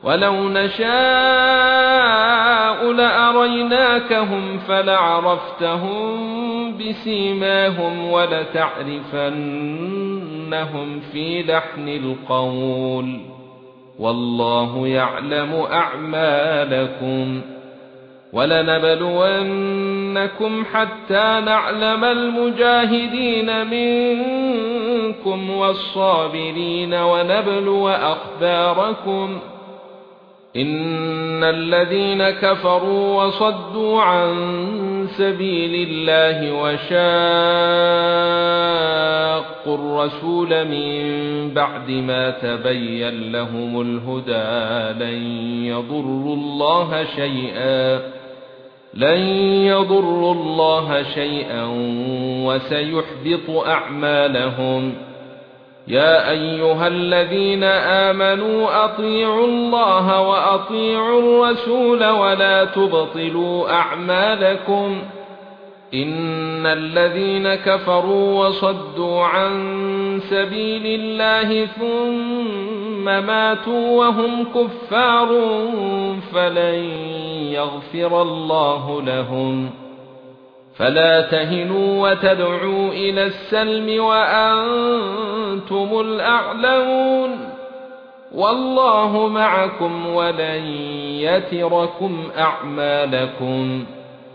ولو نشاء لأريناكهم فلعرفتهم بسيماهم ولتعرفنهم في لحن القول والله يعلم أعمالكم ولنبلونكم حتى نعلم المجاهدين منكم والصابرين ونبلو أخباركم إن الذين كفروا وصدوا عن سبيل الله وشاقوا الرسول من بعد ما تبين لهم الهدى لن يضروا الله شيئا وسيحبط أعمالهم يا أيها الذين آمنوا أطيعوا الله وأطيعوا الرسول ولا تبطلوا أعمالكم إن الذين كفروا وصدوا عن سبيل الله ثم ماتوا وهم كفار فلن يغفر الله لهم فلا تهنوا وتدعوا إلى السلم وأنتم الأعلون والله معكم ولن يتركم أعمالكم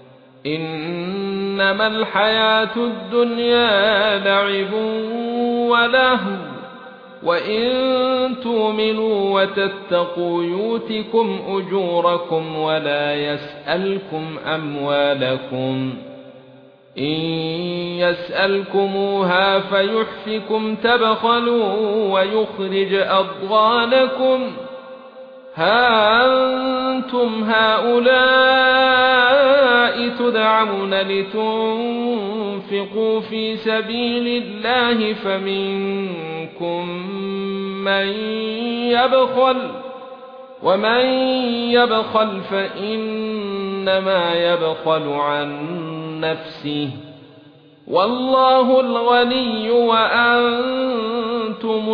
إنما الحياة الدنيا لعب ولهو وإن تؤمنوا وتتقوا يؤتكم أجوركم ولا يسألكم أموالكم إن يسألكموها فيحفكم تبخلوا ويخرج أضغانكم ها أنتم هؤلاء تدعون لتنفقوا في سبيل الله فمنكم من يبخل ومن يبخل فإنما يبخل عن نفسه والله الغني وأنتم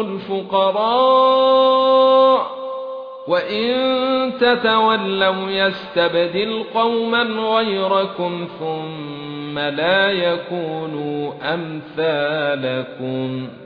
الفقراء وإن تتولوا يستبدل قوما غيركم ثم لا يكونوا أمثالكم